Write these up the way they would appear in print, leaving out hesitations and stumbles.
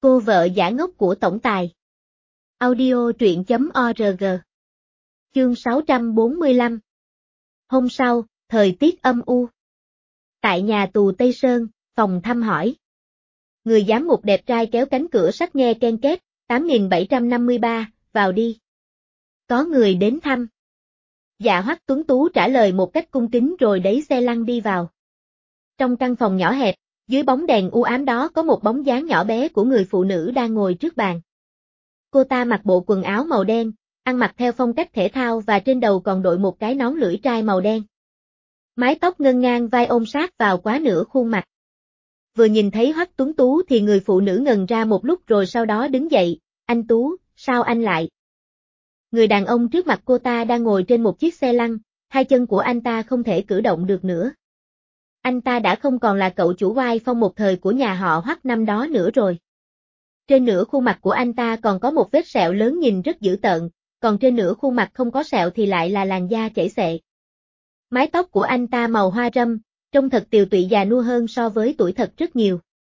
Cô vợ giả ngốc của tổng tài. Audio truyện.org. Chương 645. Hôm sau, thời tiết âm u. Tại nhà tù Tây Sơn, phòng thăm hỏi. Người giám ngục đẹp trai kéo cánh cửa sắt nghe ken két, 8753, vào đi. Có người đến thăm. Dạ Hoắc tuấn tú trả lời một cách cung kính rồi đẩy xe lăn đi vào. Trong căn phòng nhỏ hẹp, dưới bóng đèn u ám đó có một bóng dáng nhỏ bé của người phụ nữ đang ngồi trước bàn. Cô ta mặc bộ quần áo màu đen, ăn mặc theo phong cách thể thao và trên đầu còn đội một cái nón lưỡi trai màu đen. Mái tóc ngân ngang vai ôm sát vào quá nửa khuôn mặt. Vừa nhìn thấy Hoắc Tuấn Tú thì người phụ nữ ngần ra một lúc rồi sau đó đứng dậy, "Anh Tú, sao anh lại?" Người đàn ông trước mặt cô ta đang ngồi trên một chiếc xe lăn, hai chân của anh ta không thể cử động được nữa. Anh ta đã không còn là cậu chủ oai phong một thời của nhà họ Hoắc năm đó nữa rồi. Trên nửa khuôn mặt của anh ta còn có một vết sẹo lớn nhìn rất dữ tợn, còn trên nửa khuôn mặt không có sẹo thì lại là làn da chảy xệ. Mái tóc của anh ta màu hoa râm, trông thật tiều tụy già nua hơn so với tuổi thật rất nhiều.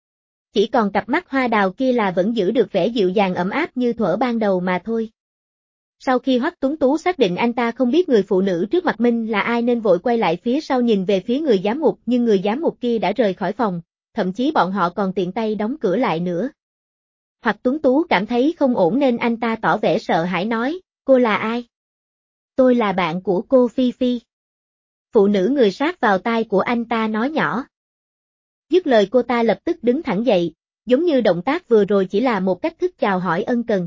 Chỉ còn cặp mắt hoa đào kia là vẫn giữ được vẻ dịu dàng ấm áp như thuở ban đầu mà thôi. Sau khi Hoắc Tuấn Tú xác định anh ta không biết người phụ nữ trước mặt mình là ai nên vội quay lại phía sau nhìn về phía người giám ngục, nhưng người giám ngục kia đã rời khỏi phòng, thậm chí bọn họ còn tiện tay đóng cửa lại nữa. Hoắc Tuấn Tú cảm thấy không ổn nên anh ta tỏ vẻ sợ hãi nói, "Cô là ai?" "Tôi là bạn của cô Phi Phi." Phụ nữ người sát vào tai của anh ta nói nhỏ. Dứt lời cô ta lập tức đứng thẳng dậy, giống như động tác vừa rồi chỉ là một cách thức chào hỏi ân cần.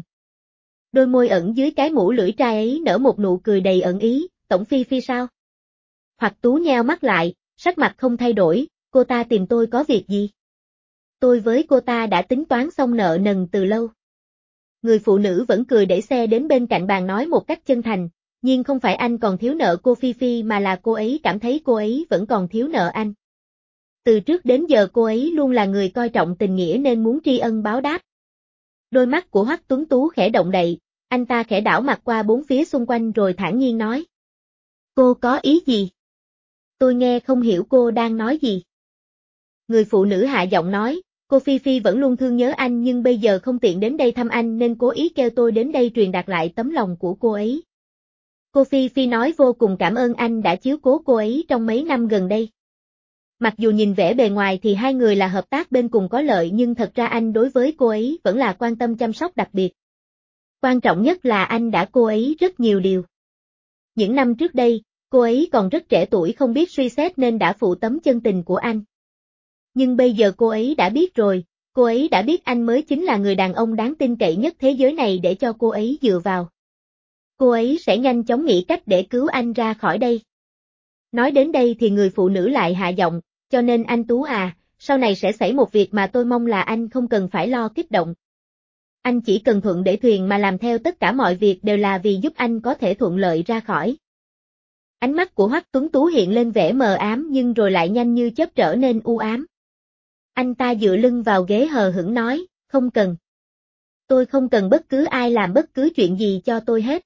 Đôi môi ẩn dưới cái mũ lưỡi trai ấy nở một nụ cười đầy ẩn ý, "Tổng Phi Phi sao?" Hoắc Tú nheo mắt lại, sắc mặt không thay đổi, "Cô ta tìm tôi có việc gì?" "Tôi với cô ta đã tính toán xong nợ nần từ lâu." Người phụ nữ vẫn cười đẩy xe đến bên cạnh bàn nói một cách chân thành, "Nhưng không phải anh còn thiếu nợ cô Phi Phi mà là cô ấy cảm thấy cô ấy vẫn còn thiếu nợ anh. Từ trước đến giờ cô ấy luôn là người coi trọng tình nghĩa nên muốn tri ân báo đáp." Đôi mắt của Hoắc Tuấn Tú khẽ động đậy, anh ta khẽ đảo mặt qua bốn phía xung quanh rồi thản nhiên nói. "Cô có ý gì? Tôi nghe không hiểu cô đang nói gì." Người phụ nữ hạ giọng nói, "Cô Phi Phi vẫn luôn thương nhớ anh nhưng bây giờ không tiện đến đây thăm anh nên cố ý kêu tôi đến đây truyền đạt lại tấm lòng của cô ấy. Cô Phi Phi nói vô cùng cảm ơn anh đã chiếu cố cô ấy trong mấy năm gần đây. Mặc dù nhìn vẻ bề ngoài thì hai người là hợp tác bên cùng có lợi nhưng thật ra anh đối với cô ấy vẫn là quan tâm chăm sóc đặc biệt. Quan trọng nhất là anh đã cô ấy rất nhiều điều. Những năm trước đây, cô ấy còn rất trẻ tuổi không biết suy xét nên đã phụ tấm chân tình của anh. Nhưng bây giờ cô ấy đã biết rồi, cô ấy đã biết anh mới chính là người đàn ông đáng tin cậy nhất thế giới này để cho cô ấy dựa vào. Cô ấy sẽ nhanh chóng nghĩ cách để cứu anh ra khỏi đây." Nói đến đây thì người phụ nữ lại hạ giọng, "Cho nên anh Tú à, sau này sẽ xảy một việc mà tôi mong là anh không cần phải lo kích động. Anh chỉ cần thuận để thuyền mà làm theo tất cả mọi việc đều là vì giúp anh có thể thuận lợi ra khỏi." Ánh mắt của Hoắc Tuấn Tú hiện lên vẻ mờ ám nhưng rồi lại nhanh như chớp trở nên u ám. Anh ta dựa lưng vào ghế hờ hững nói, "Không cần. Tôi không cần bất cứ ai làm bất cứ chuyện gì cho tôi hết.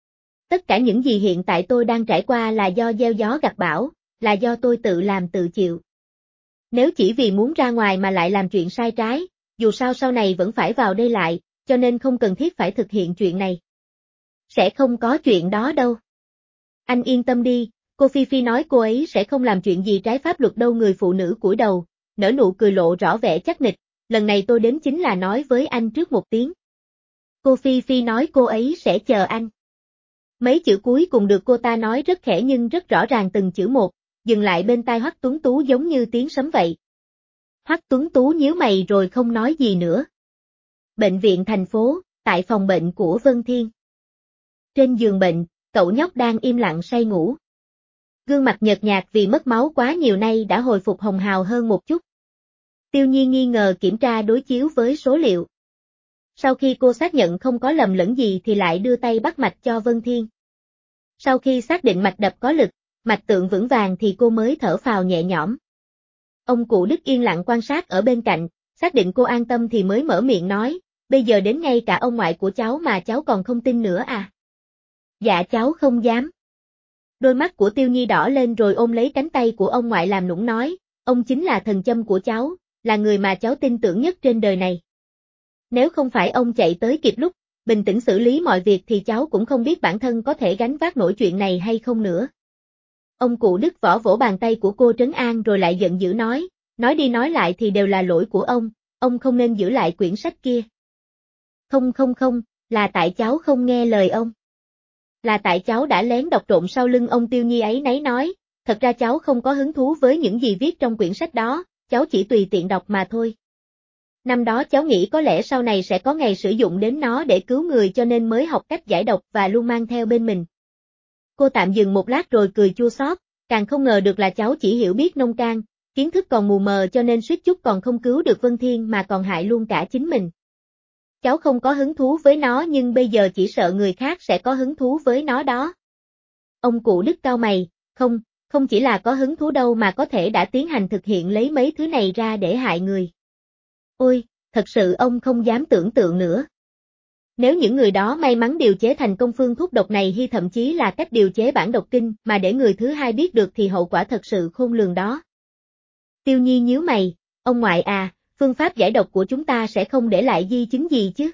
Tất cả những gì hiện tại tôi đang trải qua là do gieo gió gặt bão, là do tôi tự làm tự chịu. Nếu chỉ vì muốn ra ngoài mà lại làm chuyện sai trái, dù sao sau này vẫn phải vào đây lại, cho nên không cần thiết phải thực hiện chuyện này. Sẽ không có chuyện đó đâu. Anh yên tâm đi." Cô Phi Phi nói cô ấy sẽ không làm chuyện gì trái pháp luật đâu. Người phụ nữ cúi đầu, nở nụ cười lộ rõ vẻ chắc nịch, "Lần này tôi đến chính là nói với anh trước một tiếng." Cô Phi Phi nói cô ấy sẽ chờ anh. Mấy chữ cuối cùng được cô ta nói rất khẽ nhưng rất rõ ràng từng chữ một, dừng lại bên tai Hoắc Tuấn Tú giống như tiếng sấm vậy. Hoắc Tuấn Tú nhíu mày rồi không nói gì nữa. Bệnh viện thành phố, tại phòng bệnh của Vân Thiên. Trên giường bệnh, cậu nhóc đang im lặng say ngủ. Gương mặt nhợt nhạt vì mất máu quá nhiều nay đã hồi phục hồng hào hơn một chút. Tiêu Nhi nghi ngờ kiểm tra đối chiếu với số liệu. Sau khi cô xác nhận không có lầm lẫn gì thì lại đưa tay bắt mạch cho Vân Thiên. Sau khi xác định mạch đập có lực, mạch tượng vững vàng thì cô mới thở phào nhẹ nhõm. Ông cụ Đức yên lặng quan sát ở bên cạnh, xác định cô an tâm thì mới mở miệng nói, "Bây giờ đến ngay cả ông ngoại của cháu mà cháu còn không tin nữa à?" "Dạ cháu không dám." Đôi mắt của Tiêu Nhi đỏ lên rồi ôm lấy cánh tay của ông ngoại làm nũng nói, "Ông chính là thần châm của cháu, là người mà cháu tin tưởng nhất trên đời này. Nếu không phải ông chạy tới kịp lúc, bình tĩnh xử lý mọi việc thì cháu cũng không biết bản thân có thể gánh vác nổi chuyện này hay không nữa. Ông cụ Đức Võ vỗ bàn tay của cô trấn an rồi lại giận dữ nói đi nói lại thì đều là lỗi của ông không nên giữ lại quyển sách kia. Không, là tại cháu không nghe lời ông. Là tại cháu đã lén đọc trộm sau lưng ông. Tiêu Nhi áy náy nói, thật ra cháu không có hứng thú với những gì viết trong quyển sách đó, cháu chỉ tùy tiện đọc mà thôi. Năm đó cháu nghĩ có lẽ sau này sẽ có ngày sử dụng đến nó để cứu người cho nên mới học cách giải độc và luôn mang theo bên mình. Cô tạm dừng một lát rồi cười chua xót, càng không ngờ được là cháu chỉ hiểu biết nông cạn, kiến thức còn mù mờ cho nên suýt chút còn không cứu được Vân Thiên mà còn hại luôn cả chính mình. Cháu không có hứng thú với nó nhưng bây giờ chỉ sợ người khác sẽ có hứng thú với nó đó. Ông cụ Đức cau mày, không chỉ là có hứng thú đâu mà có thể đã tiến hành thực hiện lấy mấy thứ này ra để hại người. Ôi, thật sự ông không dám tưởng tượng nữa. Nếu những người đó may mắn điều chế thành công phương thuốc độc này hay thậm chí là cách điều chế bản độc kinh mà để người thứ hai biết được thì hậu quả thật sự khôn lường đó. Tiêu Nhi nhíu mày, ông ngoại à, phương pháp giải độc của chúng ta sẽ không để lại di chứng gì chứ?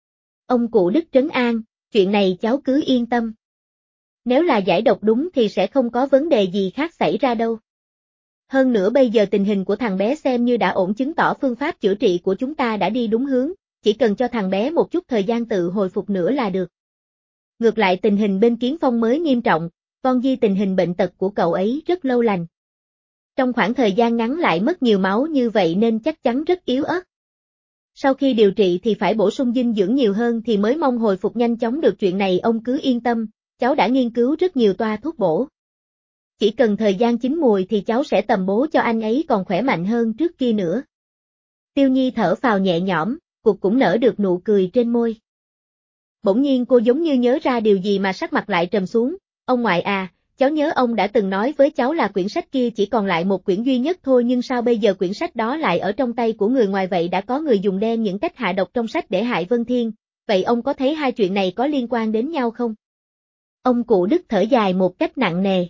Ông cụ Đức trấn an, chuyện này cháu cứ yên tâm. Nếu là giải độc đúng thì sẽ không có vấn đề gì khác xảy ra đâu. Hơn nữa bây giờ tình hình của thằng bé xem như đã ổn, chứng tỏ phương pháp chữa trị của chúng ta đã đi đúng hướng, chỉ cần cho thằng bé một chút thời gian tự hồi phục nữa là được. Ngược lại tình hình bên Kiến Phong mới nghiêm trọng, con Di tình hình bệnh tật của cậu ấy rất lâu lành. Trong khoảng thời gian ngắn lại mất nhiều máu như vậy nên chắc chắn rất yếu ớt. Sau khi điều trị thì phải bổ sung dinh dưỡng nhiều hơn thì mới mong hồi phục nhanh chóng được. Chuyện này ông cứ yên tâm, cháu đã nghiên cứu rất nhiều toa thuốc bổ. Chỉ cần thời gian chín mùi thì cháu sẽ tầm bố cho anh ấy còn khỏe mạnh hơn trước kia nữa. Tiêu Nhi thở phào nhẹ nhõm, cuộc cũng nở được nụ cười trên môi. Bỗng nhiên cô giống như nhớ ra điều gì mà sắc mặt lại trầm xuống, ông ngoại à, cháu nhớ ông đã từng nói với cháu là quyển sách kia chỉ còn lại một quyển duy nhất thôi, nhưng sao bây giờ quyển sách đó lại ở trong tay của người ngoài vậy? Đã có người dùng đen những cách hạ độc trong sách để hại Vân Thiên, vậy ông có thấy hai chuyện này có liên quan đến nhau không? Ông cụ Đức thở dài một cách nặng nề.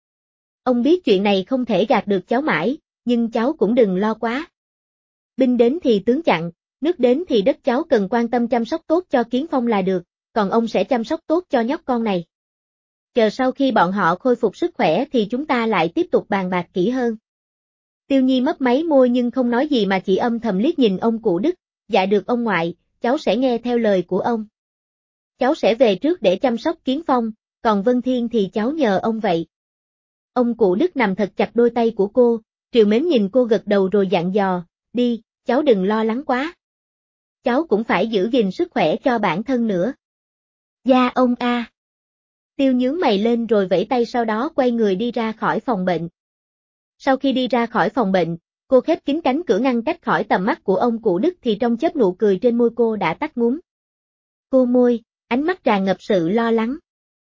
Ông biết chuyện này không thể gạt được cháu mãi, nhưng cháu cũng đừng lo quá. Binh đến thì tướng chặn, nước đến thì đất, cháu cần quan tâm chăm sóc tốt cho Kiến Phong là được, còn ông sẽ chăm sóc tốt cho nhóc con này. Chờ sau khi bọn họ khôi phục sức khỏe thì chúng ta lại tiếp tục bàn bạc kỹ hơn. Tiêu Nhi mấp máy môi nhưng không nói gì mà chỉ âm thầm liếc nhìn ông cụ Đức, dạ được ông ngoại, cháu sẽ nghe theo lời của ông. Cháu sẽ về trước để chăm sóc Kiến Phong, còn Vân Thiên thì cháu nhờ ông vậy. Ông cụ Đức nằm thật chặt đôi tay của cô, trìu mến nhìn cô gật đầu rồi dặn dò, đi, cháu đừng lo lắng quá. Cháu cũng phải giữ gìn sức khỏe cho bản thân nữa. Dạ ông a. Tiêu nhướng mày lên rồi vẫy tay, sau đó quay người đi ra khỏi phòng bệnh. Sau khi đi ra khỏi phòng bệnh, cô khép kín cánh cửa ngăn cách khỏi tầm mắt của ông cụ Đức thì trong chớp nụ cười trên môi cô đã tắt ngúm. Cô môi, ánh mắt tràn ngập sự lo lắng.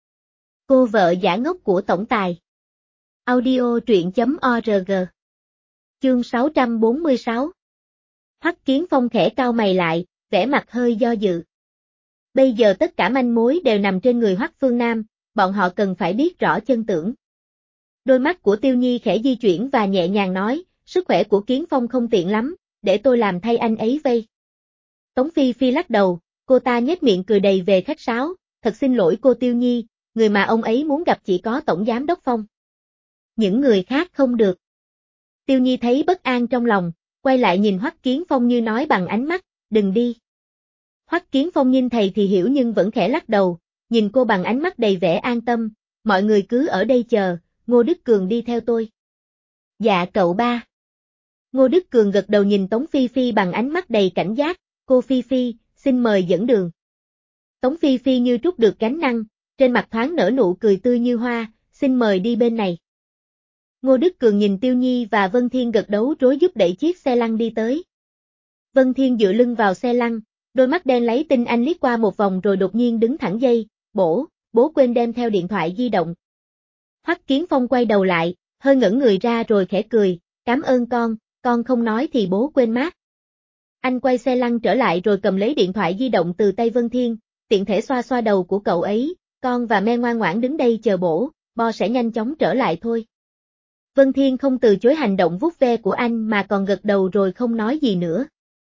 Cô vợ giả ngốc của tổng tài. Audio truyện.org. Chương 646. Hoắc Kiến Phong khẽ cau mày lại, vẻ mặt hơi do dự. Bây giờ tất cả manh mối đều nằm trên người Hoắc Phương Nam, bọn họ cần phải biết rõ chân tướng. Đôi mắt của Tiêu Nhi khẽ di chuyển và nhẹ nhàng nói, sức khỏe của Kiến Phong không tiện lắm, để tôi làm thay anh ấy vây. Tống Phi Phi lắc đầu, cô ta nhếch miệng cười đầy về khách sáo, thật xin lỗi cô Tiêu Nhi, người mà ông ấy muốn gặp chỉ có Tổng Giám Đốc Phong. Những người khác không được. Tiêu Nhi thấy bất an trong lòng, quay lại nhìn Hoắc Kiến Phong như nói bằng ánh mắt, đừng đi. Hoắc Kiến Phong nhìn thầy thì hiểu nhưng vẫn khẽ lắc đầu, nhìn cô bằng ánh mắt đầy vẻ an tâm, mọi người cứ ở đây chờ, Ngô Đức Cường đi theo tôi. Dạ cậu ba. Ngô Đức Cường gật đầu nhìn Tống Phi Phi bằng ánh mắt đầy cảnh giác, cô Phi Phi, xin mời dẫn đường. Tống Phi Phi như trút được gánh nặng, trên mặt thoáng nở nụ cười tươi như hoa, xin mời đi bên này. Ngô Đức Cường nhìn Tiêu Nhi và Vân Thiên gật đấu rối giúp đẩy chiếc xe lăn đi tới. Vân Thiên dựa lưng vào xe lăn, đôi mắt đen lấy tinh anh liếc qua một vòng rồi đột nhiên đứng thẳng dây, bố quên đem theo điện thoại di động. Hoắc Kiến Phong quay đầu lại, hơi ngẩn người ra rồi khẽ cười, cảm ơn con không nói thì bố quên mất. Anh quay xe lăn trở lại rồi cầm lấy điện thoại di động từ tay Vân Thiên, tiện thể xoa xoa đầu của cậu ấy, con và Me ngoan ngoãn đứng đây chờ bo sẽ nhanh chóng trở lại thôi. Vân Thiên không từ chối hành động vuốt ve của anh mà còn gật đầu rồi không nói gì nữa.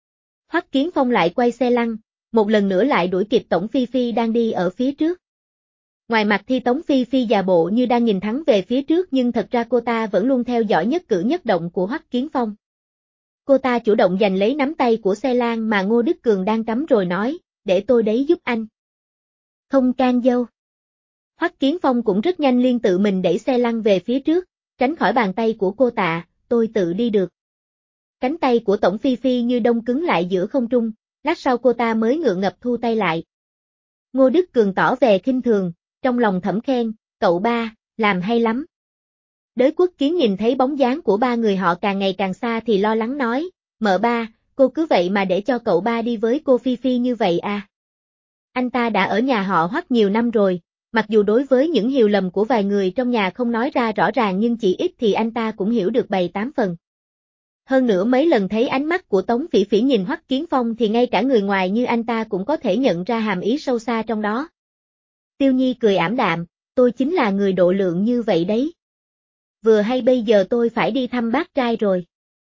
Hoắc Kiến Phong lại quay xe lăn, một lần nữa lại đuổi kịp Tổng Phi Phi đang đi ở phía trước. Ngoài mặt thì Tống Phi Phi giả bộ như đang nhìn thẳng về phía trước nhưng thật ra cô ta vẫn luôn theo dõi nhất cử nhất động của Hoắc Kiến Phong. Cô ta chủ động giành lấy nắm tay của xe lan mà Ngô Đức Cường đang cắm rồi nói, để tôi đấy giúp anh. Không can dâu. Hoắc Kiến Phong cũng rất nhanh liên tự mình đẩy xe lăn về phía trước, tránh khỏi bàn tay của cô ta, tôi tự đi được. Cánh tay của Tổng Phi Phi như đông cứng lại giữa không trung, lát sau cô ta mới ngượng ngập thu tay lại. Ngô Đức Cường tỏ vẻ khinh thường, trong lòng thầm khen, cậu ba, làm hay lắm. Đới Quốc Kiến nhìn thấy bóng dáng của ba người họ càng ngày càng xa thì lo lắng nói, mợ ba, cô cứ vậy mà để cho cậu ba đi với cô Phi Phi như vậy à? Anh ta đã ở nhà họ Hoắc nhiều năm rồi, mặc dù đối với những hiểu lầm của vài người trong nhà không nói ra rõ ràng nhưng chỉ ít thì anh ta cũng hiểu được 7-8 phần. Hơn nữa mấy lần thấy ánh mắt của Tống Phỉ Phỉ nhìn Hoắc Kiến Phong thì ngay cả người ngoài như anh ta cũng có thể nhận ra hàm ý sâu xa trong đó. Tiêu Nhi cười ảm đạm, tôi chính là người độ lượng như vậy đấy. Vừa hay bây giờ tôi phải đi thăm bác trai rồi.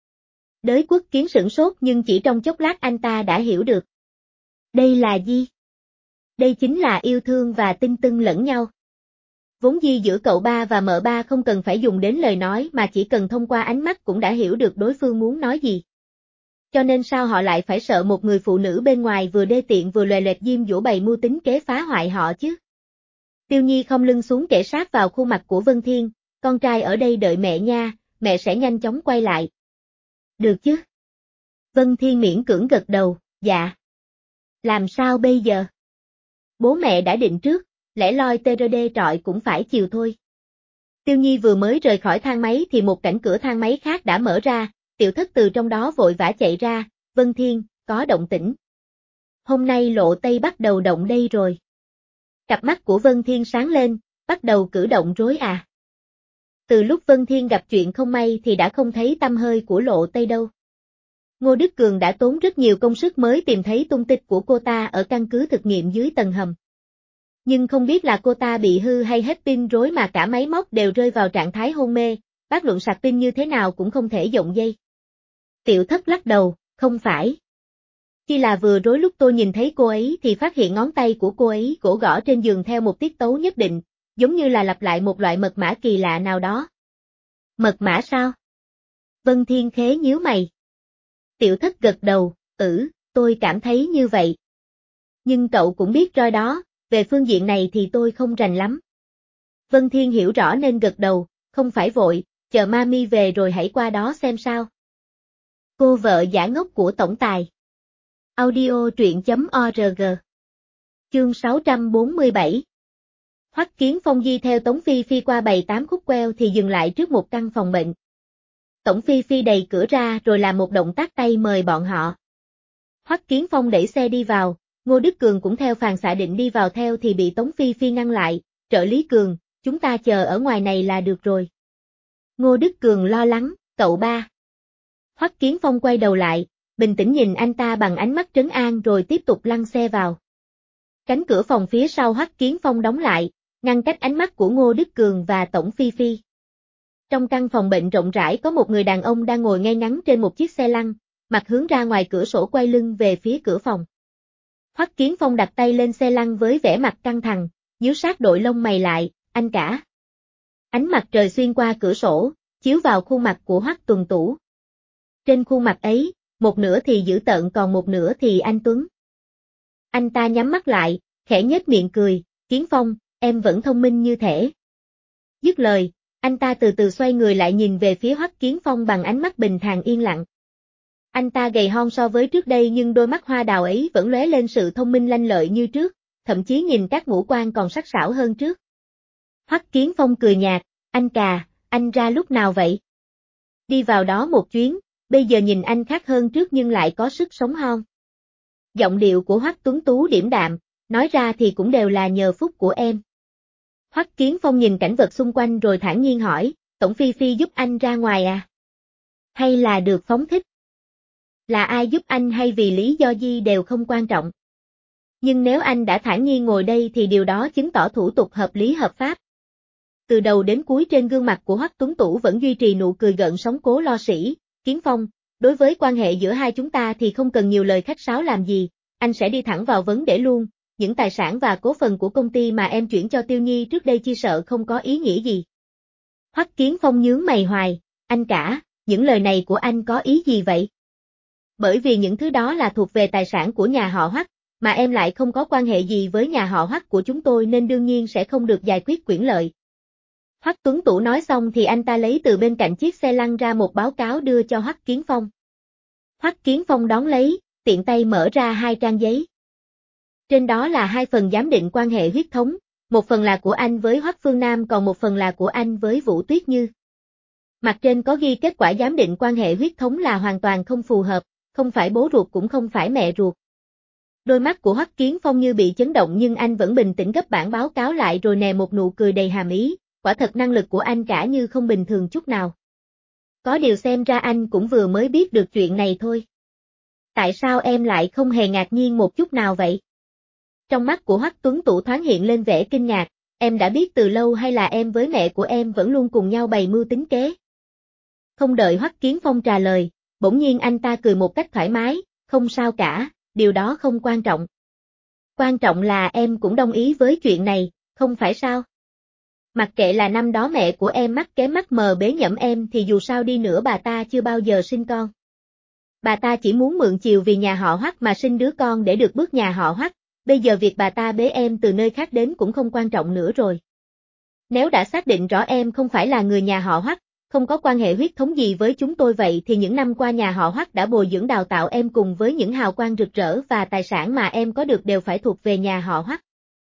Đới Quốc Kiến sửng sốt nhưng chỉ trong chốc lát anh ta đã hiểu được. Đây là gì? Đây chính là yêu thương và tin tưng lẫn nhau. Vốn dĩ giữa cậu ba và mợ ba không cần phải dùng đến lời nói mà chỉ cần thông qua ánh mắt cũng đã hiểu được đối phương muốn nói gì. Cho nên sao họ lại phải sợ một người phụ nữ bên ngoài vừa đê tiện vừa lòe loẹt diêm dũa bày mưu tính kế phá hoại họ chứ? Tiêu Nhi không lưng xuống kể sát vào khuôn mặt của Vân Thiên, con trai ở đây đợi mẹ nha, mẹ sẽ nhanh chóng quay lại. Được chứ? Vân Thiên miễn cưỡng gật đầu, dạ. Làm sao bây giờ? Bố mẹ đã định trước, lẽ loi tê rơ đê trọi cũng phải chiều thôi. Tiêu Nhi vừa mới rời khỏi thang máy thì một cảnh cửa thang máy khác đã mở ra, Tiểu Thất từ trong đó vội vã chạy ra, Vân Thiên, có động tĩnh. Hôm nay Lộ Tây bắt đầu động đây rồi. Cặp mắt của Vân Thiên sáng lên, bắt đầu cử động rối à. Từ lúc Vân Thiên gặp chuyện không may thì đã không thấy tăm hơi của Lộ Tây đâu. Ngô Đức Cường đã tốn rất nhiều công sức mới tìm thấy tung tích của cô ta ở căn cứ thực nghiệm dưới tầng hầm. Nhưng không biết là cô ta bị hư hay hết pin rối mà cả máy móc đều rơi vào trạng thái hôn mê, bác luận sạc pin như thế nào cũng không thể dụng dây. Tiểu Thất lắc đầu, không phải. Chỉ là vừa rối lúc tôi nhìn thấy cô ấy thì phát hiện ngón tay của cô ấy gõ gõ trên giường theo một tiết tấu nhất định, giống như là lặp lại một loại mật mã kỳ lạ nào đó. Mật mã sao? Vân Thiên khế nhíu mày. Tiểu Thất gật đầu, tôi cảm thấy như vậy. Nhưng cậu cũng biết rồi đó, về phương diện này thì tôi không rành lắm. Vân Thiên hiểu rõ nên gật đầu, không phải vội, chờ mami về rồi hãy qua đó xem sao. Cô vợ giả ngốc của tổng tài. Audio truyện.org. Chương 647. Hoắc Kiến Phong đi theo Tống Phi Phi qua 7-8 khúc queo thì dừng lại trước một căn phòng bệnh. Tổng Phi Phi đẩy cửa ra rồi làm một động tác tay mời bọn họ. Hoắc Kiến Phong đẩy xe đi vào, Ngô Đức Cường cũng theo phàn xạ định đi vào theo thì bị Tống Phi Phi ngăn lại, trợ lý Cường, chúng ta chờ ở ngoài này là được rồi. Ngô Đức Cường lo lắng, cậu ba. Hoắc Kiến Phong quay đầu lại, bình tĩnh nhìn anh ta bằng ánh mắt trấn an rồi tiếp tục lăn xe vào. Cánh cửa phòng phía sau Hoắc Kiến Phong đóng lại, ngăn cách ánh mắt của Ngô Đức Cường và Tổng Phi Phi. Trong căn phòng bệnh rộng rãi có một người đàn ông đang ngồi ngay ngắn trên một chiếc xe lăn, mặt hướng ra ngoài cửa sổ quay lưng về phía cửa phòng. Hoắc Kiến Phong đặt tay lên xe lăn với vẻ mặt căng thẳng, nhíu sát đội lông mày lại, anh cả. Ánh mặt trời xuyên qua cửa sổ, chiếu vào khuôn mặt của Hoắc Tuần Tủ. Trên khuôn mặt ấy, một nửa thì dữ tợn còn một nửa thì anh tuấn. Anh ta nhắm mắt lại, khẽ nhếch miệng cười, Kiến Phong, em vẫn thông minh như thể. Dứt lời, anh ta từ từ xoay người lại nhìn về phía Hoắc Kiến Phong bằng ánh mắt bình thản yên lặng. Anh ta gầy hon so với trước đây nhưng đôi mắt hoa đào ấy vẫn lóe lên sự thông minh lanh lợi như trước, thậm chí nhìn các ngũ quan còn sắc sảo hơn trước. Hoắc Kiến Phong cười nhạt, anh cà, anh ra lúc nào vậy? Đi vào đó một chuyến, bây giờ nhìn anh khác hơn trước nhưng lại có sức sống hon. Giọng điệu của Hoắc Tuấn Tú điềm đạm, nói ra thì cũng đều là nhờ phúc của em. Hoắc Kiến Phong nhìn cảnh vật xung quanh rồi thản nhiên hỏi, Tổng Phi Phi giúp anh ra ngoài à? Hay là được phóng thích? Là ai giúp anh hay vì lý do gì đều không quan trọng. Nhưng nếu anh đã thản nhiên ngồi đây thì điều đó chứng tỏ thủ tục hợp lý hợp pháp. Từ đầu đến cuối trên gương mặt của Hoắc Tuấn Tú vẫn duy trì nụ cười gợn sóng cố lo sĩ, Kiến Phong, đối với quan hệ giữa hai chúng ta thì không cần nhiều lời khách sáo làm gì, anh sẽ đi thẳng vào vấn đề luôn, những tài sản và cổ phần của công ty mà em chuyển cho Tiêu Nhi trước đây chi sợ không có ý nghĩa gì. Hoắc Kiến Phong nhướng mày hoài, anh cả, những lời này của anh có ý gì vậy? Bởi vì những thứ đó là thuộc về tài sản của nhà họ Hoắc, mà em lại không có quan hệ gì với nhà họ Hoắc của chúng tôi nên đương nhiên sẽ không được giải quyết quyền lợi. Hoắc Tuấn Tủ nói xong thì anh ta lấy từ bên cạnh chiếc xe lăn ra một báo cáo đưa cho Hoắc Kiến Phong. Hoắc Kiến Phong đón lấy, tiện tay mở ra 2 trang giấy. Trên đó là 2 phần giám định quan hệ huyết thống, một phần là của anh với Hoắc Phương Nam còn một phần là của anh với Vũ Tuyết Như. Mặt trên có ghi kết quả giám định quan hệ huyết thống là hoàn toàn không phù hợp, không phải bố ruột cũng không phải mẹ ruột. Đôi mắt của Hoắc Kiến Phong như bị chấn động nhưng anh vẫn bình tĩnh gấp bản báo cáo lại rồi nè một nụ cười đầy hàm ý, quả thật năng lực của anh cả như không bình thường chút nào. Có điều xem ra anh cũng vừa mới biết được chuyện này thôi. Tại sao em lại không hề ngạc nhiên một chút nào vậy? Trong mắt của Hoắc Tuấn Tủ thoáng hiện lên vẻ kinh ngạc, em đã biết từ lâu hay là em với mẹ của em vẫn luôn cùng nhau bày mưu tính kế? Không đợi Hoắc Kiến Phong trả lời, bỗng nhiên anh ta cười một cách thoải mái, không sao cả, điều đó không quan trọng. Quan trọng là em cũng đồng ý với chuyện này, không phải sao? Mặc kệ là năm đó mẹ của em mắc cái mắc mờ bế nhẫm em thì dù sao đi nữa bà ta chưa bao giờ sinh con. Bà ta chỉ muốn mượn chiều vì nhà họ Hoắc mà sinh đứa con để được bước nhà họ Hoắc, bây giờ việc bà ta bế em từ nơi khác đến cũng không quan trọng nữa rồi. Nếu đã xác định rõ em không phải là người nhà họ Hoắc, không có quan hệ huyết thống gì với chúng tôi vậy thì những năm qua nhà họ Hoắc đã bồi dưỡng đào tạo em cùng với những hào quang rực rỡ và tài sản mà em có được đều phải thuộc về nhà họ Hoắc.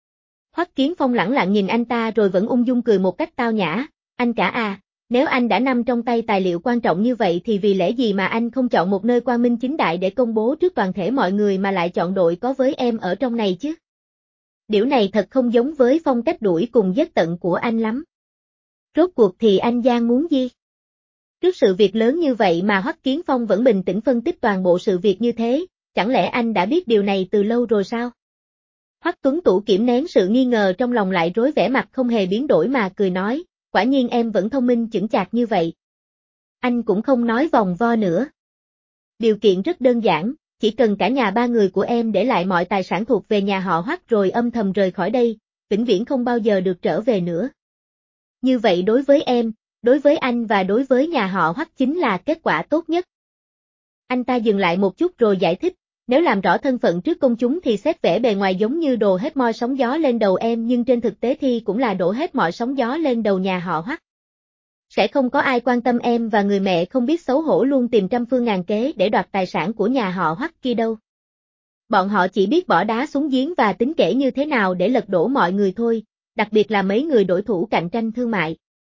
Hoắc Kiến Phong lẳng lặng nhìn anh ta rồi vẫn ung dung cười một cách tao nhã, anh cả à, nếu anh đã nắm trong tay tài liệu quan trọng như vậy thì vì lẽ gì mà anh không chọn một nơi quang minh chính đại để công bố trước toàn thể mọi người mà lại chọn đội có với em ở trong này chứ? Điều này thật không giống với phong cách đuổi cùng giết tận của anh lắm. Rốt cuộc thì anh Giang muốn gì? Trước sự việc lớn như vậy mà Hoắc Kiến Phong vẫn bình tĩnh phân tích toàn bộ sự việc như thế, chẳng lẽ anh đã biết điều này từ lâu rồi sao? Hoắc Tuấn Tủ kiềm nén sự nghi ngờ trong lòng lại rối vẻ mặt không hề biến đổi mà cười nói, quả nhiên em vẫn thông minh chững chạc như vậy. Anh cũng không nói vòng vo nữa. Điều kiện rất đơn giản, chỉ cần cả nhà ba người của em để lại mọi tài sản thuộc về nhà họ Hoắc rồi âm thầm rời khỏi đây, vĩnh viễn không bao giờ được trở về nữa. Như vậy đối với em, đối với anh và đối với nhà họ Hoắc chính là kết quả tốt nhất. Anh ta dừng lại một chút rồi giải thích, nếu làm rõ thân phận trước công chúng thì xét vẻ bề ngoài giống như đổ hết mọi sóng gió lên đầu em nhưng trên thực tế thì cũng là đổ hết mọi sóng gió lên đầu nhà họ Hoắc. Sẽ không có ai quan tâm em và người mẹ không biết xấu hổ luôn tìm trăm phương ngàn kế để đoạt tài sản của nhà họ Hoắc kia đâu. Bọn họ chỉ biết bỏ đá xuống giếng và tính kể như thế nào để lật đổ mọi người thôi, đặc biệt là mấy người đối thủ cạnh tranh thương mại.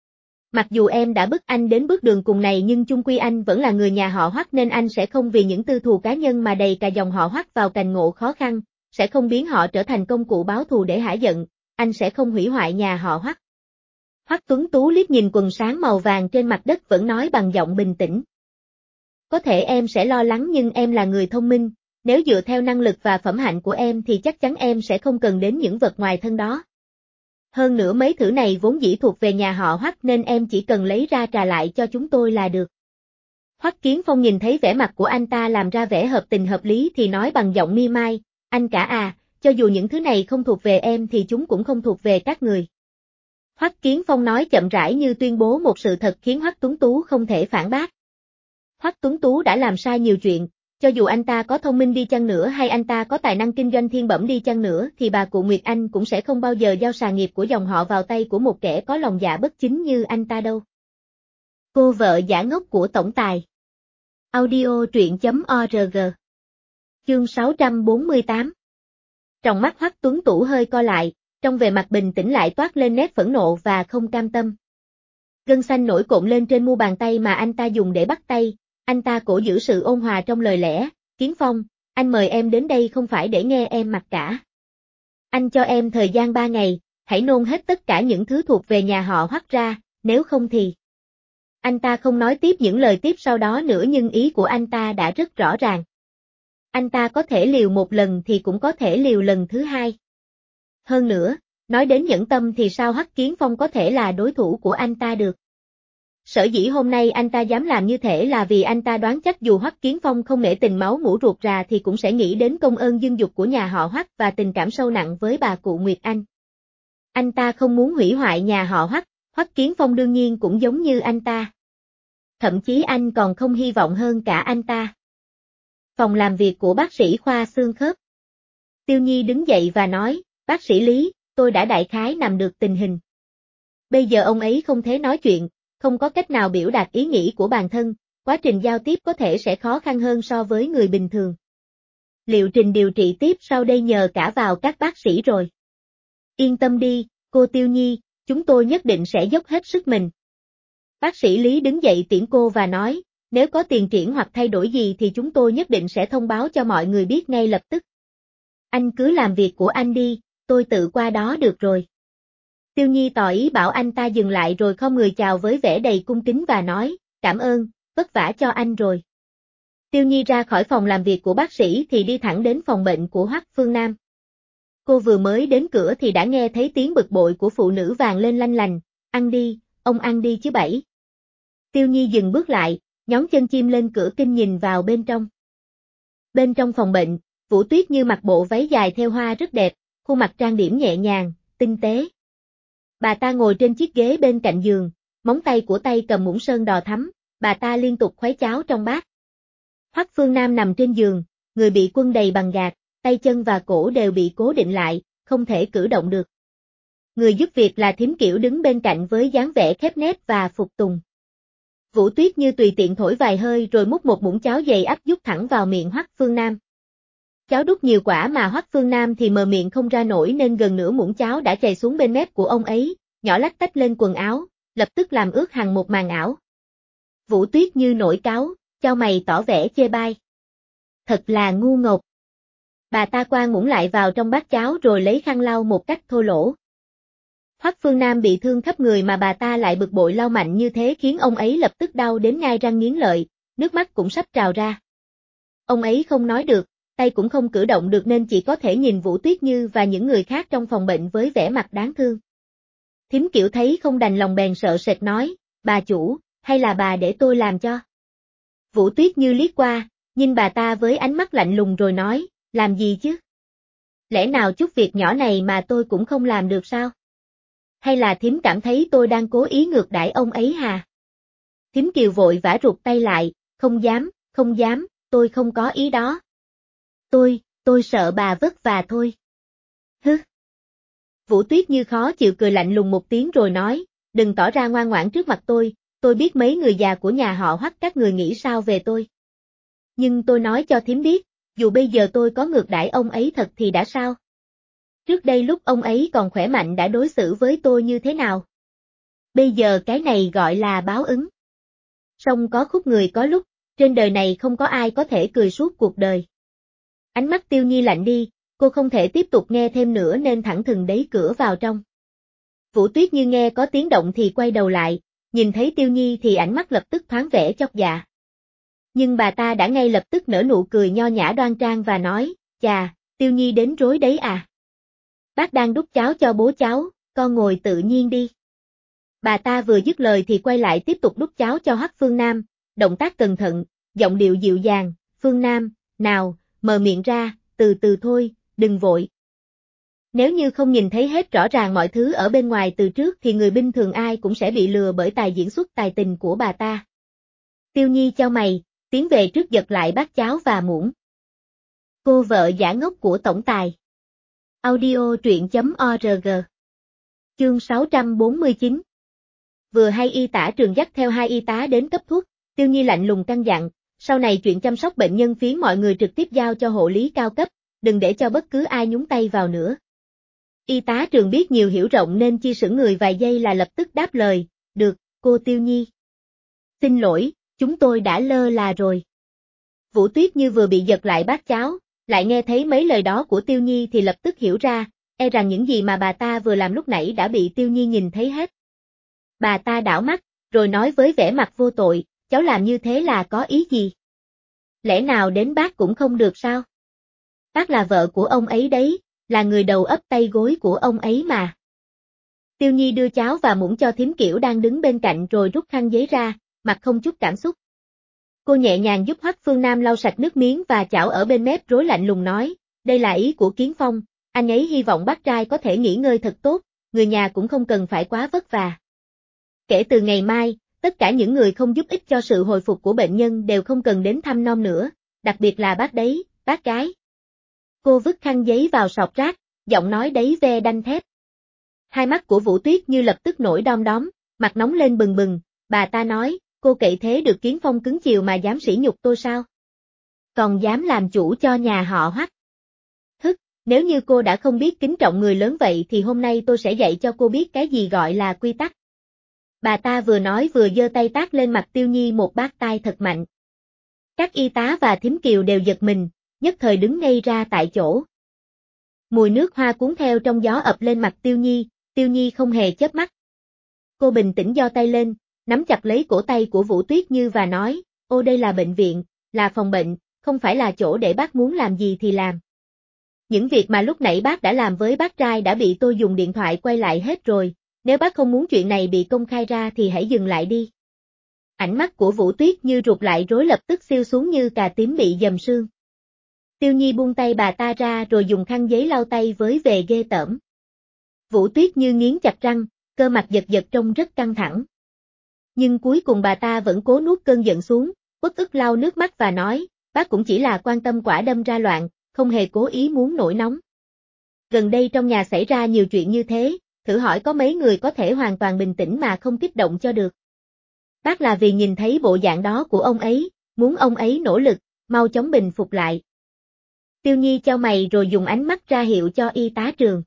Mặc dù em đã bức anh đến bước đường cùng này nhưng chung quy anh vẫn là người nhà họ Hoắc nên anh sẽ không vì những tư thù cá nhân mà đầy cả dòng họ Hoắc vào cành ngộ khó khăn, sẽ không biến họ trở thành công cụ báo thù để hả giận, anh sẽ không hủy hoại nhà họ Hoắc. Hoắc Tuấn Tú liếc nhìn quần sáng màu vàng trên mặt đất vẫn nói bằng giọng bình tĩnh. Có thể em sẽ lo lắng nhưng em là người thông minh, nếu dựa theo năng lực và phẩm hạnh của em thì chắc chắn em sẽ không cần đến những vật ngoài thân đó. Hơn nữa mấy thứ này vốn dĩ thuộc về nhà họ Hoắc nên em chỉ cần lấy ra trả lại cho chúng tôi là được. Hoắc Kiến Phong nhìn thấy vẻ mặt của anh ta làm ra vẻ hợp tình hợp lý thì nói bằng giọng mi mai, anh cả à, cho dù những thứ này không thuộc về em thì chúng cũng không thuộc về các người. Hoắc Kiến Phong nói chậm rãi như tuyên bố một sự thật khiến Hoắc Tuấn Tú không thể phản bác. Hoắc Tuấn Tú đã làm sai nhiều chuyện, cho dù anh ta có thông minh đi chăng nữa hay anh ta có tài năng kinh doanh thiên bẩm đi chăng nữa thì bà cụ Nguyệt Anh cũng sẽ không bao giờ giao xà nghiệp của dòng họ vào tay của một kẻ có lòng dạ bất chính như anh ta đâu. Cô vợ giả ngốc của tổng tài. Audio truyện.org. Chương 648. Trong mắt Hoắc Tuấn Tú hơi co lại, trong vẻ mặt bình tĩnh lại toát lên nét phẫn nộ và không cam tâm. Gân xanh nổi cộm lên trên mu bàn tay mà anh ta dùng để bắt tay, anh ta cố giữ sự ôn hòa trong lời lẽ, Kiến Phong, anh mời em đến đây không phải để nghe em mặc cả. Anh cho em thời gian 3 ngày, hãy nôn hết tất cả những thứ thuộc về nhà họ Hoắc ra, nếu không thì... Anh ta không nói tiếp những lời tiếp sau đó nữa nhưng ý của anh ta đã rất rõ ràng. Anh ta có thể liều một lần thì cũng có thể liều lần thứ hai. Hơn nữa, nói đến nhẫn tâm thì sao Hoắc Kiến Phong có thể là đối thủ của anh ta được. Sở dĩ hôm nay anh ta dám làm như thế là vì anh ta đoán chắc dù Hoắc Kiến Phong không nể tình máu mủ ruột rà thì cũng sẽ nghĩ đến công ơn dương dục của nhà họ Hoắc và tình cảm sâu nặng với bà cụ Nguyệt Anh. Anh ta không muốn hủy hoại nhà họ Hoắc, Hoắc Kiến Phong đương nhiên cũng giống như anh ta. Thậm chí anh còn không hy vọng hơn cả anh ta. Phòng làm việc của bác sĩ khoa xương khớp. Tiêu Nhi đứng dậy và nói, bác sĩ Lý, tôi đã đại khái nắm được tình hình. Bây giờ ông ấy không thể nói chuyện, không có cách nào biểu đạt ý nghĩ của bản thân, quá trình giao tiếp có thể sẽ khó khăn hơn so với người bình thường. Liệu trình điều trị tiếp sau đây nhờ cả vào các bác sĩ rồi. Yên tâm đi, cô Tiêu Nhi, chúng tôi nhất định sẽ dốc hết sức mình. Bác sĩ Lý đứng dậy tiễn cô và nói, nếu có tiến triển hoặc thay đổi gì thì chúng tôi nhất định sẽ thông báo cho mọi người biết ngay lập tức. Anh cứ làm việc của anh đi, tôi tự qua đó được rồi. Tiêu Nhi tỏ ý bảo anh ta dừng lại rồi khom người chào với vẻ đầy cung kính và nói, cảm ơn, vất vả cho anh rồi. Tiêu Nhi ra khỏi phòng làm việc của bác sĩ thì đi thẳng đến phòng bệnh của Hoắc Phương Nam. Cô vừa mới đến cửa thì đã nghe thấy tiếng bực bội của phụ nữ vang lên lanh lành, ăn đi, ông ăn đi chứ bảy. Tiêu Nhi dừng bước lại, nhón chân chim lên cửa kinh nhìn vào bên trong. Bên trong phòng bệnh, Vũ Tuyết Như mặc bộ váy dài thêu hoa rất đẹp, khuôn mặt trang điểm nhẹ nhàng, tinh tế. Bà ta ngồi trên chiếc ghế bên cạnh giường, móng tay của tay cầm muỗng sơn đỏ thắm, bà ta liên tục khuấy cháo trong bát. Hoắc Phương Nam nằm trên giường, người bị quấn đầy bằng gạc, tay chân và cổ đều bị cố định lại, không thể cử động được. Người giúp việc là Thím Kiểu đứng bên cạnh với dáng vẻ khép nép và phục tùng. Vũ Tuyết Như tùy tiện thổi vài hơi rồi múc một muỗng cháo dày ắp dút thẳng vào miệng Hoắc Phương Nam. Cháo đút nhiều quả mà Hoắc Phương Nam thì mờ miệng không ra nổi nên gần nửa muỗng cháo đã chảy xuống bên mép của ông ấy, nhỏ lách tách lên quần áo, lập tức làm ướt hằn một màn ảo. Vũ Tuyết Như nổi cáu, chau mày tỏ vẻ chê bai. Thật là ngu ngốc. Bà ta quăng muỗng lại vào trong bát cháo rồi lấy khăn lau một cách thô lỗ. Hoắc Phương Nam bị thương khắp người mà bà ta lại bực bội lau mạnh như thế khiến ông ấy lập tức đau đến ngai răng nghiến lợi, nước mắt cũng sắp trào ra. Ông ấy không nói được, tay cũng không cử động được nên chỉ có thể nhìn Vũ Tuyết Như và những người khác trong phòng bệnh với vẻ mặt đáng thương. Thím Kiểu thấy không đành lòng bèn sợ sệt nói, bà chủ, hay là bà để tôi làm cho. Vũ Tuyết Như liếc qua, nhìn bà ta với ánh mắt lạnh lùng rồi nói, làm gì chứ? Lẽ nào chút việc nhỏ này mà tôi cũng không làm được sao? Hay là thím cảm thấy tôi đang cố ý ngược đãi ông ấy hà? Thím Kiều vội vã rụt tay lại, không dám, tôi không có ý đó. Tôi sợ bà vất vả thôi. Hứ. Vũ Tuyết Như khó chịu cười lạnh lùng một tiếng rồi nói, đừng tỏ ra ngoan ngoãn trước mặt tôi biết mấy người già của nhà họ Hoắc các người nghĩ sao về tôi. Nhưng tôi nói cho thím biết, dù bây giờ tôi có ngược đãi ông ấy thật thì đã sao? Trước đây lúc ông ấy còn khỏe mạnh đã đối xử với tôi như thế nào? Bây giờ cái này gọi là báo ứng. Song có khúc người có lúc, trên đời này không có ai có thể cười suốt cuộc đời. Ánh mắt Tiêu Nhi lạnh đi, cô không thể tiếp tục nghe thêm nữa nên thẳng thừng đẩy cửa vào trong. Vũ Tuyết Như nghe có tiếng động thì quay đầu lại, nhìn thấy Tiêu Nhi thì ánh mắt lập tức thoáng vẻ chột dạ. Nhưng bà ta đã ngay lập tức nở nụ cười nho nhã đoan trang và nói, chà, Tiêu Nhi đến rối đấy à. Bác đang đút cháo cho bố cháu, con ngồi tự nhiên đi. Bà ta vừa dứt lời thì quay lại tiếp tục đút cháo cho Hoắc Phương Nam, động tác cẩn thận, giọng điệu dịu dàng, Phương Nam, nào, mở miệng ra, từ từ thôi, đừng vội. Nếu như không nhìn thấy hết rõ ràng mọi thứ ở bên ngoài từ trước thì người bình thường ai cũng sẽ bị lừa bởi tài diễn xuất tài tình của bà ta. Tiêu Nhi chau mày, tiến về trước giật lại bát cháo và muỗng. Cô vợ giả ngốc của tổng tài. Audio truyện.org. Chương 649. Vừa hay y tá Trường dắt theo hai y tá đến cấp thuốc, Tiêu Nhi lạnh lùng căn dặn, sau này chuyện chăm sóc bệnh nhân phiến mọi người trực tiếp giao cho hộ lý cao cấp, đừng để cho bất cứ ai nhúng tay vào nữa. Y tá Trường biết nhiều hiểu rộng nên chi sững người vài giây là lập tức đáp lời, được, cô Tiêu Nhi. Xin lỗi, chúng tôi đã lơ là rồi. Vũ Tuyết Như vừa bị giật lại bát cháo, lại nghe thấy mấy lời đó của Tiêu Nhi thì lập tức hiểu ra, e rằng những gì mà bà ta vừa làm lúc nãy đã bị Tiêu Nhi nhìn thấy hết. Bà ta đảo mắt, rồi nói với vẻ mặt vô tội, cháu làm như thế là có ý gì? Lẽ nào đến bác cũng không được sao? Bác là vợ của ông ấy đấy, là người đầu ấp tay gối của ông ấy mà. Tiêu Nhi đưa cháo và muỗng cho Thím Kiểu đang đứng bên cạnh rồi rút khăn giấy ra, mặt không chút cảm xúc. Cô nhẹ nhàng giúp Hoắc Phương Nam lau sạch nước miếng và chảo ở bên mép rối lạnh lùng nói, đây là ý của Kiến Phong, anh ấy hy vọng bác trai có thể nghỉ ngơi thật tốt, người nhà cũng không cần phải quá vất vả. Kể từ ngày mai, tất cả những người không giúp ích cho sự hồi phục của bệnh nhân đều không cần đến thăm nom nữa, đặc biệt là bác đấy, bác gái. Cô vứt khăn giấy vào sọt rác, giọng nói đấy ve đanh thép. Hai mắt của Vũ Tuyết Như lập tức nổi đom đóm, mặt nóng lên bừng bừng, bà ta nói, cô cậy thế được Kiến Phong cứng chiều mà dám sỉ nhục tôi sao? Còn dám làm chủ cho nhà họ Hoắc. Hức, nếu như cô đã không biết kính trọng người lớn vậy thì hôm nay tôi sẽ dạy cho cô biết cái gì gọi là quy tắc. Bà ta vừa nói vừa giơ tay tát lên mặt Tiêu Nhi một bát tai thật mạnh. Các y tá và Thím Kiều đều giật mình, nhất thời đứng ngây ra tại chỗ. Mùi nước hoa cuốn theo trong gió ập lên mặt Tiêu Nhi không hề chớp mắt. Cô bình tĩnh giơ tay lên, nắm chặt lấy cổ tay của Vũ Tuyết Như và nói, ô đây là bệnh viện, là phòng bệnh, không phải là chỗ để bác muốn làm gì thì làm. Những việc mà lúc nãy bác đã làm với bác trai đã bị tôi dùng điện thoại quay lại hết rồi, nếu bác không muốn chuyện này bị công khai ra thì hãy dừng lại đi. Ánh mắt của Vũ Tuyết Như rụt lại rối lập tức xiu xuống như cà tím bị dầm sương. Tiêu Nhi buông tay bà ta ra rồi dùng khăn giấy lau tay với về ghê tởm. Vũ Tuyết Như nghiến chặt răng, cơ mặt giật giật trông rất căng thẳng. Nhưng cuối cùng bà ta vẫn cố nuốt cơn giận xuống, uất ức lau nước mắt và nói, bác cũng chỉ là quan tâm quả đâm ra loạn, không hề cố ý muốn nổi nóng. Gần đây trong nhà xảy ra nhiều chuyện như thế, thử hỏi có mấy người có thể hoàn toàn bình tĩnh mà không kích động cho được. Bác là vì nhìn thấy bộ dạng đó của ông ấy, muốn ông ấy nỗ lực, mau chóng bình phục lại. Tiêu Nhi chau mày rồi dùng ánh mắt ra hiệu cho y tá Trường.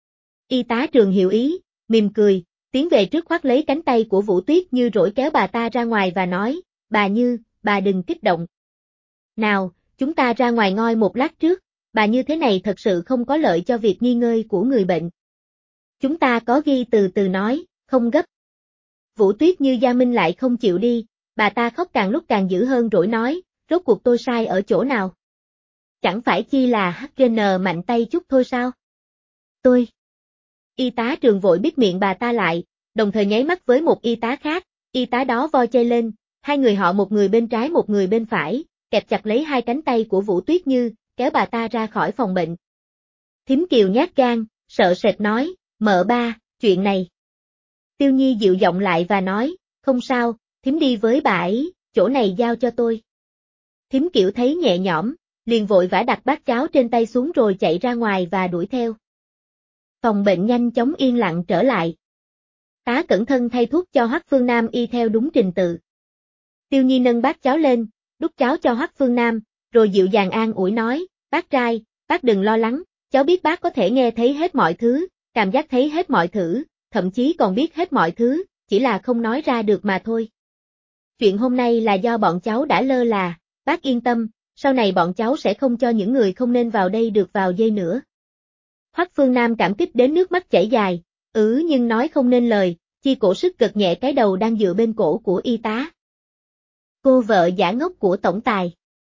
Y tá Trường hiểu ý, mỉm cười, tiến về trước khoác lấy cánh tay của Vũ Tuyết Như rỗi kéo bà ta ra ngoài và nói, bà Như, bà đừng kích động. Nào, chúng ta ra ngoài ngồi một lát trước, bà như thế này thật sự không có lợi cho việc nghỉ ngơi của người bệnh. Chúng ta có ghi từ từ nói, không gấp. Vũ Tuyết Như gia minh lại không chịu đi, bà ta khóc càng lúc càng dữ hơn rỗi nói, rốt cuộc tôi sai ở chỗ nào? Chẳng phải chi là HN mạnh tay chút thôi sao? Tôi. Y tá Trường vội bít miệng bà ta lại, đồng thời nháy mắt với một y tá khác, y tá đó vo chây lên, hai người họ một người bên trái một người bên phải, kẹp chặt lấy hai cánh tay của Vũ Tuyết Như, kéo bà ta ra khỏi phòng bệnh. Thím Kiều nhát gan, sợ sệt nói, mợ ba, chuyện này. Tiêu Nhi dịu giọng lại và nói, không sao, thím đi với bà ấy, chỗ này giao cho tôi. Thím Kiều thấy nhẹ nhõm, liền vội vã đặt bát cháo trên tay xuống rồi chạy ra ngoài và đuổi theo. Phòng bệnh nhanh chóng yên lặng trở lại. Tá cẩn thận thay thuốc cho Hoắc Phương Nam y theo đúng trình tự. Tiêu Nhi nâng bát cháo lên, đút cháo cho Hoắc Phương Nam, rồi dịu dàng an ủi nói, bác trai, bác đừng lo lắng, cháu biết bác có thể nghe thấy hết mọi thứ, cảm giác thấy hết mọi thứ, thậm chí còn biết hết mọi thứ, chỉ là không nói ra được mà thôi. Chuyện hôm nay là do bọn cháu đã lơ là, bác yên tâm, sau này bọn cháu sẽ không cho những người không nên vào đây được vào dây nữa. Hoắc Phương Nam cảm kích đến nước mắt chảy dài, nhưng nói không nên lời, chi cổ sức gật nhẹ cái đầu đang dựa bên cổ của y tá. Cô vợ giả ngốc của tổng tài.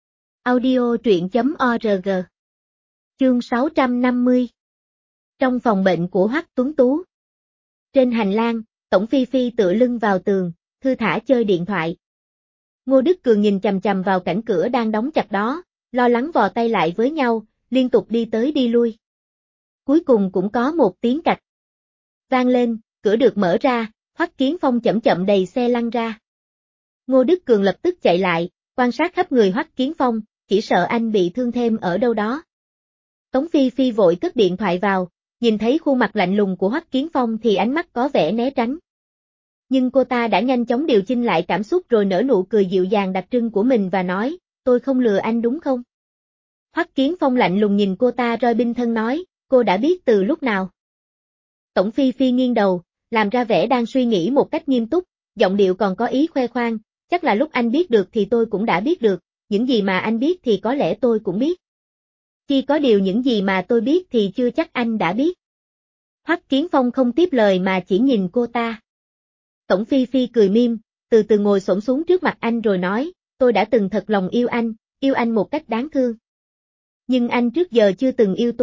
Audio truyện.org. Chương 650. Trong phòng bệnh của Hoắc Tuấn Tú. Trên hành lang, Tổng Phi Phi tựa lưng vào tường, thư thả chơi điện thoại. Ngô Đức Cường nhìn chằm chằm vào cảnh cửa đang đóng chặt đó, lo lắng vò tay lại với nhau, liên tục đi tới đi lui. Cuối cùng cũng có một tiếng cạch. Vang lên, cửa được mở ra, Hoắc Kiến Phong chậm chậm đầy xe lăn ra. Ngô Đức Cường lập tức chạy lại, quan sát khắp người Hoắc Kiến Phong, chỉ sợ anh bị thương thêm ở đâu đó. Tống Phi Phi vội cất điện thoại vào, nhìn thấy khuôn mặt lạnh lùng của Hoắc Kiến Phong thì ánh mắt có vẻ né tránh. Nhưng cô ta đã nhanh chóng điều chỉnh lại cảm xúc rồi nở nụ cười dịu dàng đặc trưng của mình và nói, tôi không lừa anh đúng không? Hoắc Kiến Phong lạnh lùng nhìn cô ta roi binh thân nói, cô đã biết từ lúc nào? Tổng Phi Phi nghiêng đầu, làm ra vẻ đang suy nghĩ một cách nghiêm túc, giọng điệu còn có ý khoe khoang, chắc là lúc anh biết được thì tôi cũng đã biết được, những gì mà anh biết thì có lẽ tôi cũng biết. Chỉ có điều những gì mà tôi biết thì chưa chắc anh đã biết. Hoắc Kiến Phong không tiếp lời mà chỉ nhìn cô ta. Tổng Phi Phi cười mỉm, từ từ ngồi xổm xuống trước mặt anh rồi nói, tôi đã từng thật lòng yêu anh một cách đáng thương. Nhưng anh trước giờ chưa từng yêu tôi,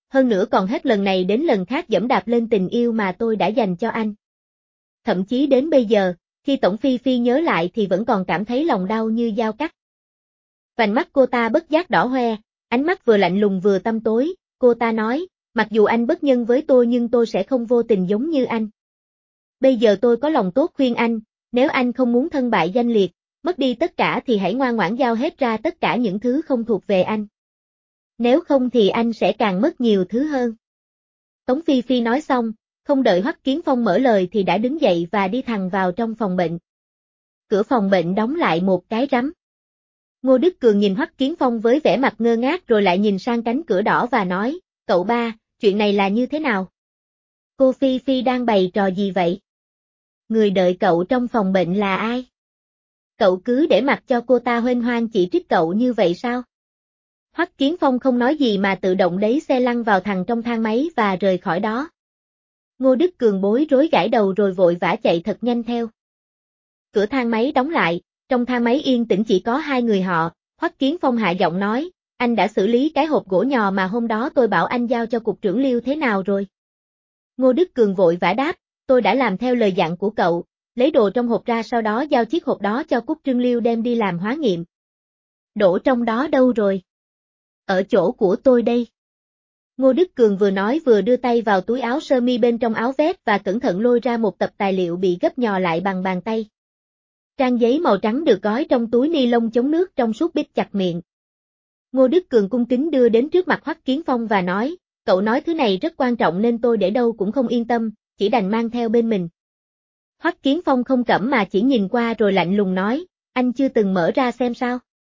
hơn nữa còn hết lần này đến lần khác giẫm đạp lên tình yêu mà tôi đã dành cho anh. Thậm chí đến bây giờ, khi Tổng Phi Phi nhớ lại thì vẫn còn cảm thấy lòng đau như dao cắt. Vành mắt cô ta bất giác đỏ hoe, ánh mắt vừa lạnh lùng vừa tăm tối, cô ta nói, mặc dù anh bất nhân với tôi nhưng tôi sẽ không vô tình giống như anh. Bây giờ tôi có lòng tốt khuyên anh, nếu anh không muốn thân bại danh liệt, mất đi tất cả thì hãy ngoan ngoãn giao hết ra tất cả những thứ không thuộc về anh. Nếu không thì anh sẽ càng mất nhiều thứ hơn. Tống Phi Phi nói xong, không đợi Hoắc Kiến Phong mở lời thì đã đứng dậy và đi thẳng vào trong phòng bệnh. Cửa phòng bệnh đóng lại một cái rắm. Ngô Đức Cường nhìn Hoắc Kiến Phong với vẻ mặt ngơ ngác rồi lại nhìn sang cánh cửa đỏ và nói, cậu ba, chuyện này là như thế nào? Cô Phi Phi đang bày trò gì vậy? Người đợi cậu trong phòng bệnh là ai? Cậu cứ để mặc cho cô ta huênh hoang chỉ trích cậu như vậy sao? Hoắc Kiến Phong không nói gì mà tự động đẩy xe lăn vào thẳng trong thang máy và rời khỏi đó. Ngô Đức Cường bối rối gãi đầu rồi vội vã chạy thật nhanh theo. Cửa thang máy đóng lại, trong thang máy yên tĩnh chỉ có hai người họ, Hoắc Kiến Phong hạ giọng nói, anh đã xử lý cái hộp gỗ nhò mà hôm đó tôi bảo anh giao cho cục trưởng Liêu thế nào rồi? Ngô Đức Cường vội vã đáp, tôi đã làm theo lời dặn của cậu, lấy đồ trong hộp ra sau đó giao chiếc hộp đó cho Cúc Trương Liêu đem đi làm hóa nghiệm. Đổ trong đó đâu rồi? Ở chỗ của tôi đây. Ngô Đức Cường vừa nói vừa đưa tay vào túi áo sơ mi bên trong áo vest và cẩn thận lôi ra một tập tài liệu bị gấp nhò lại bằng bàn tay. Trang giấy màu trắng được gói trong túi ni lông chống nước trong suốt bít chặt miệng. Ngô Đức Cường cung kính đưa đến trước mặt Hoắc Kiến Phong và nói, cậu nói thứ này rất quan trọng nên tôi để đâu cũng không yên tâm, chỉ đành mang theo bên mình. Hoắc Kiến Phong không cẩm mà chỉ nhìn qua rồi lạnh lùng nói, anh chưa từng mở ra xem sao?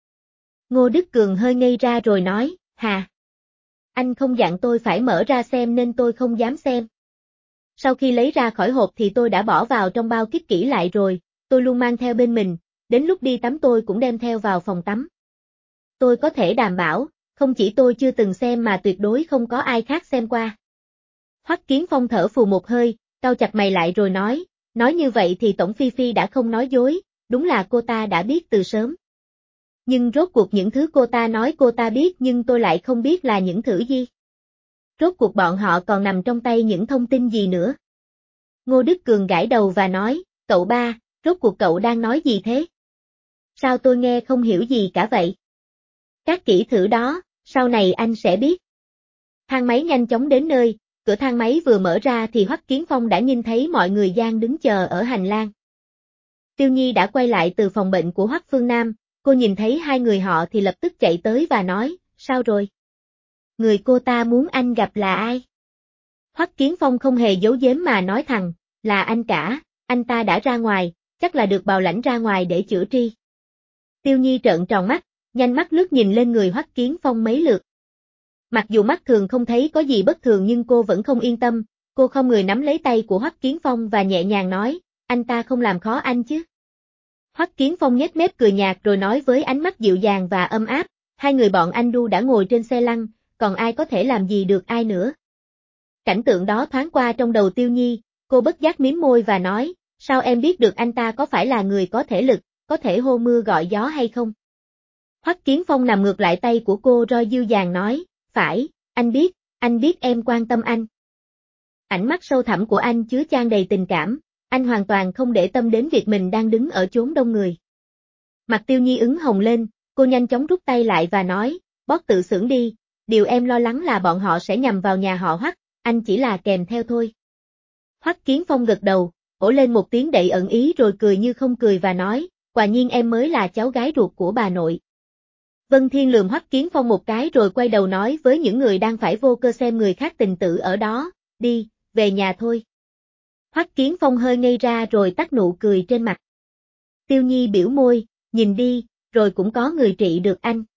Ngô Đức Cường hơi ngây ra rồi nói, hà. Anh không dặn tôi phải mở ra xem nên tôi không dám xem. Sau khi lấy ra khỏi hộp thì tôi đã bỏ vào trong bao kít kỹ lại rồi, tôi luôn mang theo bên mình, đến lúc đi tắm tôi cũng đem theo vào phòng tắm. Tôi có thể đảm bảo, không chỉ tôi chưa từng xem mà tuyệt đối không có ai khác xem qua. Hoắc Kiến Phong thở phù một hơi, cau chặt mày lại rồi nói như vậy thì Tổng Phi Phi đã không nói dối, đúng là cô ta đã biết từ sớm. Nhưng rốt cuộc những thứ cô ta nói cô ta biết nhưng tôi lại không biết là những thứ gì. Rốt cuộc bọn họ còn nằm trong tay những thông tin gì nữa. Ngô Đức Cường gãi đầu và nói, cậu ba, rốt cuộc cậu đang nói gì thế? Sao tôi nghe không hiểu gì cả vậy? Các kỹ thử đó, sau này anh sẽ biết. Thang máy nhanh chóng đến nơi, cửa thang máy vừa mở ra thì Hoắc Kiến Phong đã nhìn thấy mọi người đang đứng chờ ở hành lang. Tiêu Nhi đã quay lại từ phòng bệnh của Hoắc Phương Nam, cô nhìn thấy hai người họ thì lập tức chạy tới và nói, sao rồi? Người cô ta muốn anh gặp là ai? Hoắc Kiến Phong không hề giấu giếm mà nói thẳng, là anh cả, anh ta đã ra ngoài, chắc là được bào lãnh ra ngoài để chữa tri. Tiêu Nhi trợn tròn mắt, nhanh mắt lướt nhìn lên người Hoắc Kiến Phong mấy lượt. Mặc dù mắt thường không thấy có gì bất thường nhưng cô vẫn không yên tâm, cô không người nắm lấy tay của Hoắc Kiến Phong và nhẹ nhàng nói, anh ta không làm khó anh chứ. Hoắc Kiến Phong nhếch mép cười nhạt rồi nói với ánh mắt dịu dàng và ấm áp, hai người bọn anh đu đã ngồi trên xe lăn, còn ai có thể làm gì được ai nữa. Cảnh tượng đó thoáng qua trong đầu Tiêu Nhi, cô bất giác mím môi và nói, sao em biết được anh ta có phải là người có thể lực, có thể hô mưa gọi gió hay không? Hoắc Kiến Phong nằm ngược lại tay của cô rồi dịu dàng nói, phải, anh biết em quan tâm anh. Ánh mắt sâu thẳm của anh chứa chan đầy tình cảm, anh hoàn toàn không để tâm đến việc mình đang đứng ở chốn đông người. Mặt Tiêu Nhi ửng hồng lên, cô nhanh chóng rút tay lại và nói, bót tự xưởng đi, điều em lo lắng là bọn họ sẽ nhằm vào nhà họ Hoắc, anh chỉ là kèm theo thôi. Hoắc Kiến Phong gật đầu, ổ lên một tiếng đầy ẩn ý rồi cười như không cười và nói, quả nhiên em mới là cháu gái ruột của bà nội. Vân Thiên lườm Hoắc Kiến Phong một cái rồi quay đầu nói với những người đang phải vô cơ xem người khác tình tự ở đó, đi, về nhà thôi. Hoắc Kiến Phong hơi ngây ra rồi tắt nụ cười trên mặt. Tiêu Nhi biểu môi, nhìn đi, rồi cũng có người trị được anh.